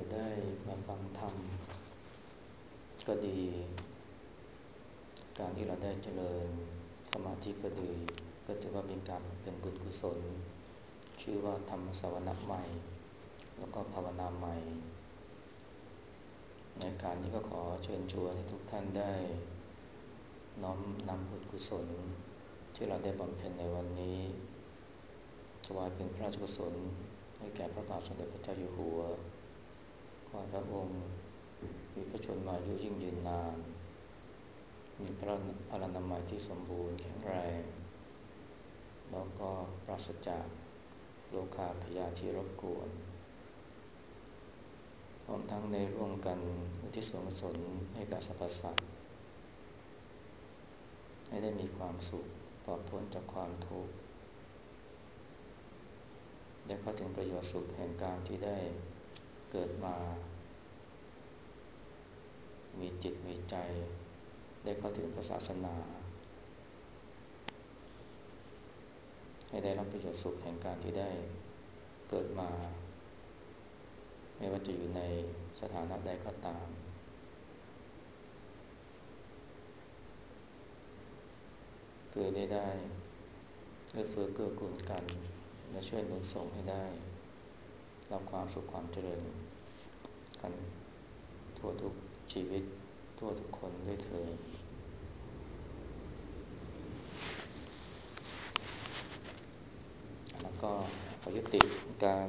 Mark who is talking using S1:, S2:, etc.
S1: ได้มาฟังธรรมก็ดีการที่เราได้เจริญสมาธิก็ดีก็ถือว่าเป็นการเป็นบุญกุศลชื่อว่าธรรมสวนะใหม่แล้วก็ภาวนาใหม่ในการนี้ก็ขอเชิญชวนให้ทุกท่านได้น้อมนำบุญกุศลที่เราได้บำเพ็ญในวันนี้ถวายเป็นพระราชกุศลให้แก่พระบาทสมเด็จพระเจ้าอยู่หัวขอให้พระองค์มีพระชนมายุยิ่งยืนนานมีพระอรนามัยที่สมบูรณ์แข็งแรงแล้วก็ปราศจากโรคาพยาธิรบกวนพร้อมทั้งในร่วมกันอุทิศส่วนกุศลให้กับสรรพสัตว์ให้ได้มีความสุขปลอดพ้นจากความทุกข์และเข้าถึงประโยชน์สุขแห่งการที่ได้เกิดมามีจิตมีใจได้เข้าถึงพระศาสนาให้ได้รับประโยชน์สุขแห่งการที่ได้เกิดมาไม่ว่าจะอยู่ในสถานะใดก็ตามเพื่อได้เอื้อเฟื้อเกื้อกูลกันและช่วยหนุนส่งให้ได้รับความสุขความเจริญกันทั่วทุกชีวิตทั่วทุกคนด้วยเถิดแล้วก็ขอยุติการ